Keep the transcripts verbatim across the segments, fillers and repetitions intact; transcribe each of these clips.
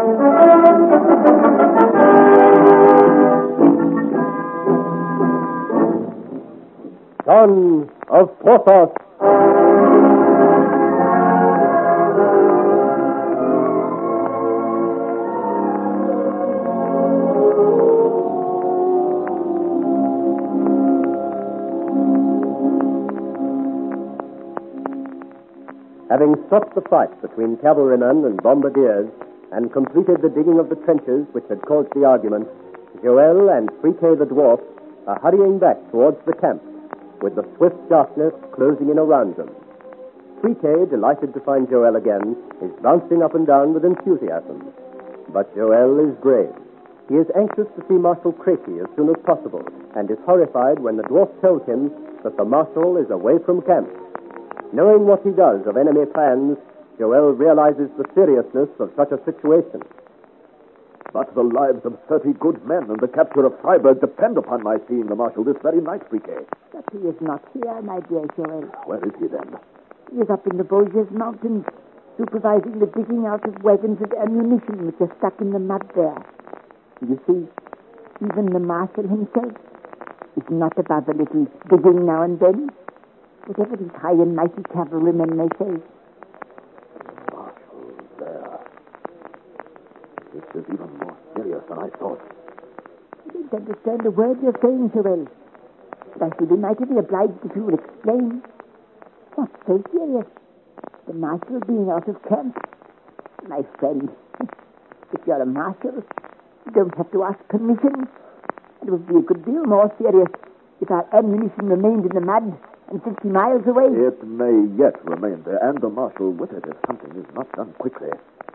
Son of Porthos. Having stopped the fight between cavalrymen and bombardiers and completed the digging of the trenches which had caused the argument, Joel and Friquet the dwarf are hurrying back towards the camp, with the swift darkness closing in around them. Friquet, delighted to find Joel again, is bouncing up and down with enthusiasm. But Joel is grave. He is anxious to see Marshal Crecy as soon as possible, and is horrified when the dwarf tells him that the Marshal is away from camp. Knowing what he does of enemy plans, Joel realizes the seriousness of such a situation. But the lives of thirty good men and the capture of Freiburg depend upon my seeing the Marshal this very night, Friquet. But he is not here, my dear Joel. Where is he, then? He is up in the Vosges Mountains, supervising the digging out of wagons of ammunition which are stuck in the mud there. You see, even the Marshal himself is not above a little digging now and then, whatever these high and mighty cavalrymen may say. Marshal there. This is even more serious than I thought. I don't understand a word you're saying, Joel. But I should be mightily obliged if you would explain. What's so serious? The Marshal being out of camp? My friend, if you're a Marshal, you don't have to ask permission. It would be a good deal more serious if our ammunition remained in the mud and fifty miles away. It may yet remain there, and the Marshal with it if something is not done quickly.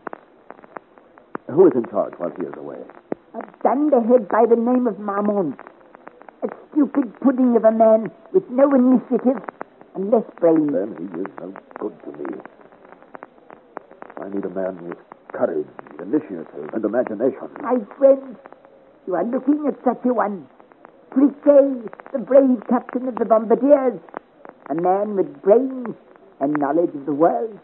Who is in charge while he is away? A dunderhead by the name of Marmont. A stupid pudding of a man with no initiative and less brains. Then he is no good to me. I need a man with courage, initiative, and imagination. My friend, you are looking at such a one. Friquet, the brave captain of the bombardiers. A man with brains and knowledge of the world.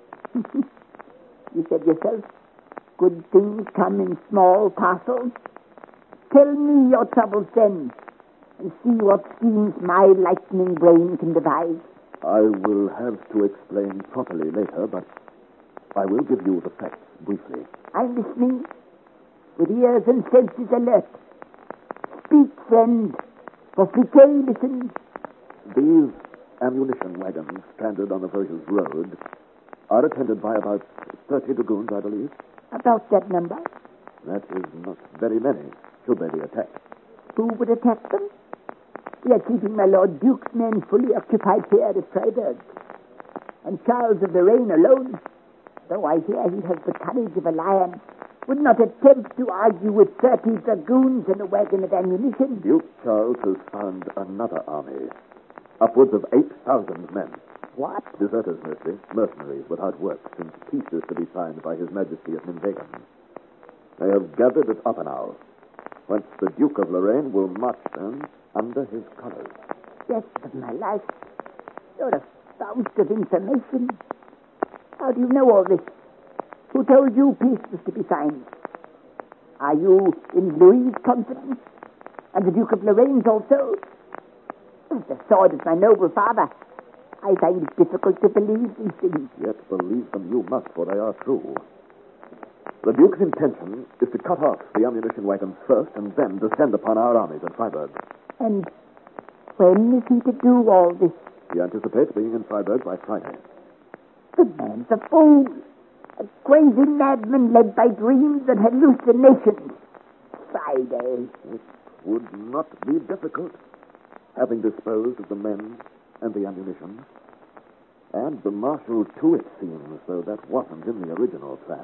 You said yourself, good things come in small parcels. Tell me your troubles then, and see what schemes my lightning brain can devise. I will have to explain properly later, but I will give you the facts briefly. I'm listening, with ears and senses alert. Speak, friend, for Friquet listens. These ammunition wagons stranded on the Vosges Road are attended by about thirty dragoons, I believe. About that number. That is not very many, should they be attacked. Who would attack them? We are keeping my Lord Duke's men fully occupied here at Freiburg. And Charles of Lorraine alone, though I hear he has the courage of a lion, would not attempt to argue with thirty dragoons and a wagon of ammunition. Duke Charles has found another army, upwards of eight thousand men. What? Deserters mostly, mercenaries without work, since peace is to be signed by His Majesty at Nimwegen. They have gathered at Oppenau, whence the Duke of Lorraine will march them under his colors. Death of my life. You're a fount of information. How do you know all this? Who told you peace was to be signed? Are you in Louis' confidence? And the Duke of Lorraine's also? As the sword of my noble father, I find it difficult to believe these things. Yet believe them you must, for they are true. The Duke's intention is to cut off the ammunition wagons first and then descend upon our armies at Freiburg. And when is he to do all this? He anticipates being in Freiburg by Friday. The man's a fool. A crazy madman led by dreams and hallucinations. Friday. It would not be difficult, having disposed of the men and the ammunition. And the Marshal, too, it seems, though that wasn't in the original plan.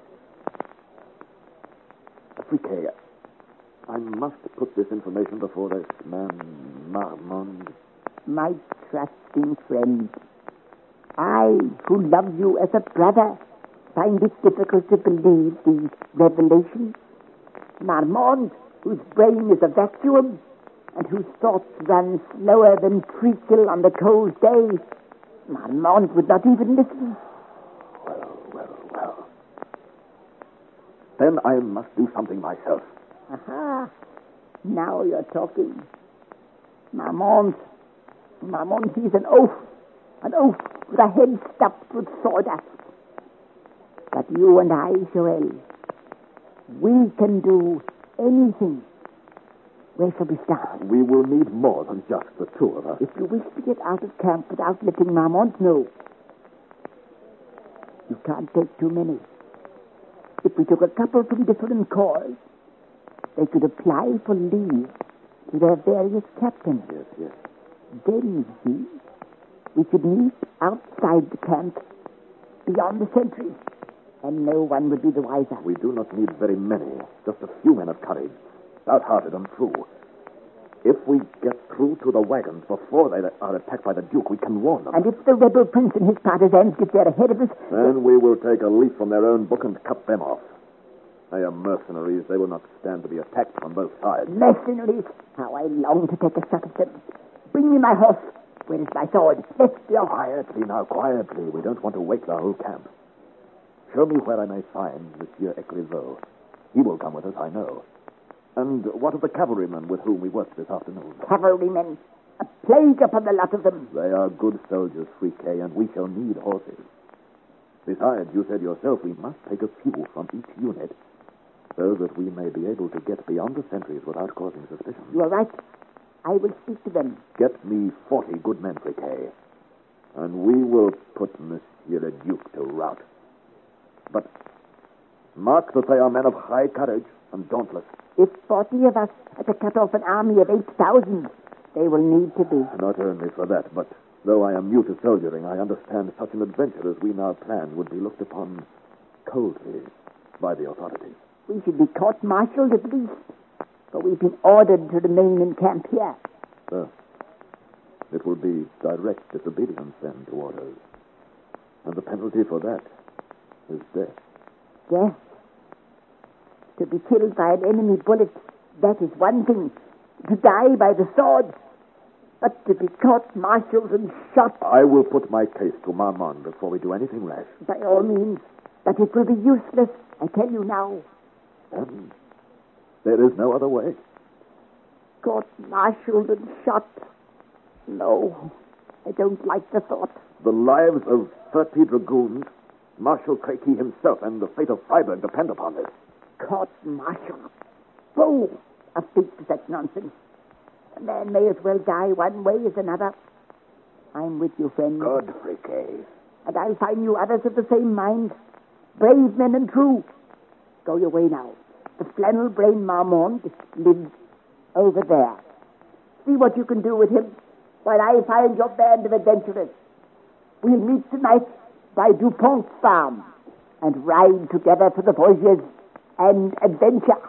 Friquet, I must put this information before this man, Marmont. My trusting friend, I, who love you as a brother, find it difficult to believe these revelations. Marmont, whose brain is a vacuum, and whose thoughts run slower than treacle on the cold day. Marmont would not even listen. Well, well, well. then I must do something myself. Aha. Now you're talking. Marmont. Marmont, he's an oaf. An oaf with a head stuffed with sawdust. But you and I, Joel, we can do anything. Where shall we start? We will need more than just the two of us. If you wish to get out of camp without letting Marmont know, you can't take too many. If we took a couple from different corps, they could apply for leave to their various captains. Yes, yes. Then, you see, we could meet outside the camp, beyond the sentries, and no one would be the wiser. We do not need very many, just a few men of courage, stout-hearted and true. If we get through to the wagons before they are attacked by the Duke, we can warn them. And if the rebel prince and his partisans get there ahead of us... Then we will take a leaf from their own book and cut them off. They are mercenaries. They will not stand to be attacked from both sides. Mercenaries! How I long to take a shot at them. Bring me my horse. Where is my sword? Let's be off. Quietly now, quietly. We don't want to wake the whole camp. Show me where I may find Monsieur Écrivaux. He will come with us, I know. And what of the cavalrymen with whom we worked this afternoon? Cavalrymen. A plague upon the lot of them. They are good soldiers, Friquet, and we shall need horses. Besides, you said yourself we must take a few from each unit so that we may be able to get beyond the sentries without causing suspicion. You are right. I will speak to them. Get me forty good men, Friquet, and we will put Monsieur le Duc to rout. But mark that they are men of high courage and dauntless. If forty of us are to cut off an army of eight thousand, they will need to be. Not only for that, but though I am new to soldiering, I understand such an adventure as we now plan would be looked upon coldly by the authorities. We should be court-martialed at least, for we've been ordered to remain in camp here. Sir, it will be direct disobedience then to orders. And the penalty for that is death. Death? To be killed by an enemy bullet, that is one thing. To die by the sword. But to be court-martialed and shot... I will put my case to Marmont before we do anything rash. By all means. But it will be useless, I tell you now. Then there is no other way. Court-martialed and shot. No, I don't like the thought. The lives of thirty dragoons, Marshal Créqui himself, and the fate of Freiburg depend upon this. Court-martial. Fool! A speak to such nonsense. A man may as well die one way as another. I'm with you, friend. Good, Friquet. And I'll find you others of the same mind. Brave men and true. Go your way now. The flannel-brained Marmont lives over there. See what you can do with him while I find your band of adventurers. We'll meet tonight by Dupont's farm and ride together to the voyages and adventure.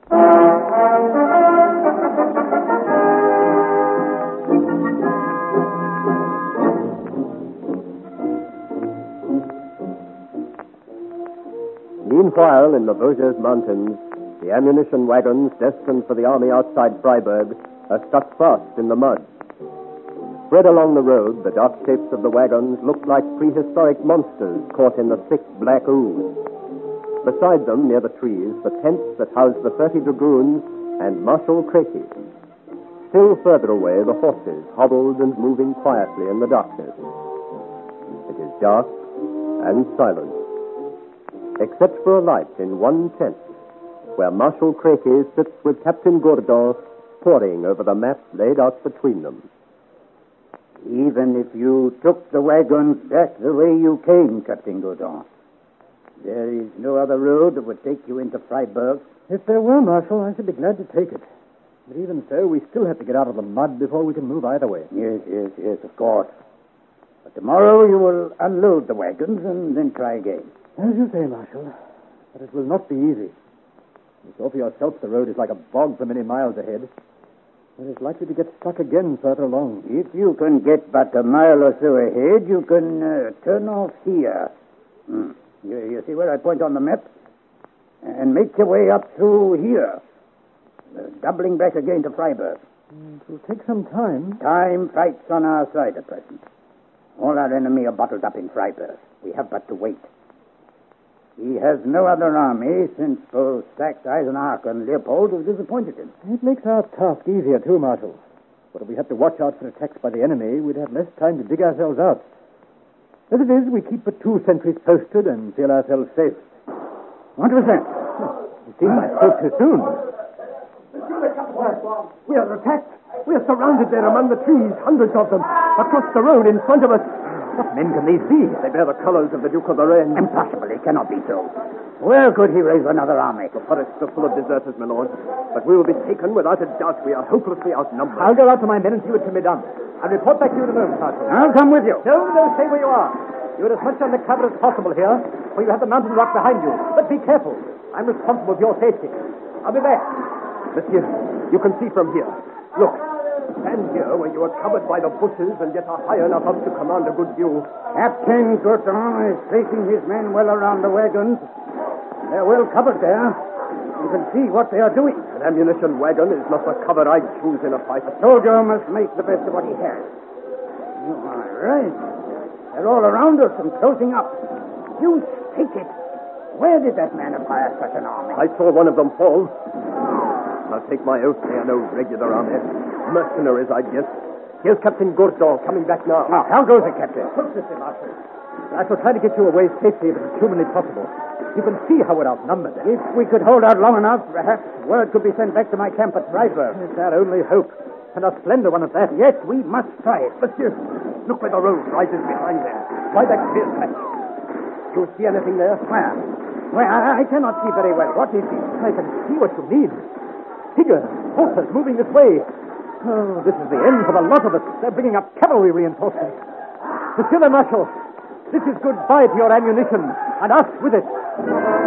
Meanwhile, in the Vosges Mountains, the ammunition wagons destined for the army outside Freiburg are stuck fast in the mud. Spread along the road, the dark shapes of the wagons looked like prehistoric monsters caught in the thick black ooze. Beside them, near the trees, the tents that housed the thirty dragoons and Marshal Créqui. Still further away, the horses hobbled and moving quietly in the darkness. It is dark and silent, except for a light in one tent, where Marshal Créqui sits with Captain Gourdon poring over the map laid out between them. Even if you took the wagons back the way you came, Captain Gourdon, there is no other road that would take you into Freiburg. If there were, Marshal, I should be glad to take it. But even so, we still have to get out of the mud before we can move either way. Yes, yes, yes, of course. But tomorrow you will unload the wagons and then try again. As you say, Marshal, but it will not be easy. You saw for yourself the road is like a bog for many miles ahead. It is likely to get stuck again further along. If you can get but a mile or so ahead, you can uh, turn off here. Hmm. You, you see where I point on the map? And make your way up through here, uh, doubling back again to Freiburg. It will take some time. Time fights on our side at present. All our enemy are bottled up in Freiburg. We have but to wait. He has no other army since both Saxe, Eisenach, and Leopold have disappointed him. It makes our task easier, too, Marshal. But if we had to watch out for attacks by the enemy, we'd have less time to dig ourselves out. As it is, we keep the two sentries posted and feel ourselves safe. What was that? It seems I spoke too soon. We are attacked. We are surrounded there among the trees, hundreds of them, across the road in front of us. What men can these be? They bear the colors of the Duke of Lorraine. Impossible. It cannot be so. Where could he raise another army? The forests are full of deserters, my lord. But we will be taken without a doubt. We are hopelessly outnumbered. I'll go out to my men and see what can be done. I'll report back to you in a moment, Marshal. I'll come with you. No, no, stay where you are. You're as much under cover as possible here, for you have the mountain rock behind you. But be careful. I'm responsible for your safety. I'll be back. Monsieur, you can see from here. Look, stand here where you are covered by the bushes and yet are high enough up to command a good view. Captain Gourdon is placing his men well around the wagons. They're well covered there. You can see what they are doing. An ammunition wagon is not the cover I'd choose in a fight. A soldier must make the best of what he has. You are right. They're all around us and closing up. You take it. Where did that man acquire such an army? I saw one of them fall. I'll take my oath they are no regular army. Mercenaries, I guess. Here's Captain Gourdon coming back now. Now, how goes it, Captain? Look, Mister Marshal. I shall try to get you away safely if it's humanly possible. You can see how we're outnumbered. If we could hold out long enough, perhaps word could be sent back to my camp at Freiburg. It's our only hope. And a slender one at that. Yet we must try it. Monsieur, look where the road rises behind there. By that clear patch. Do you see anything there? Where? Where? I, I cannot see very well. What is it? I can see what you mean. Figures, horses moving this way. Oh, this is the end for the lot of us. They're bringing up cavalry reinforcements. Monsieur le Marshal, this is goodbye to your ammunition, and us with it.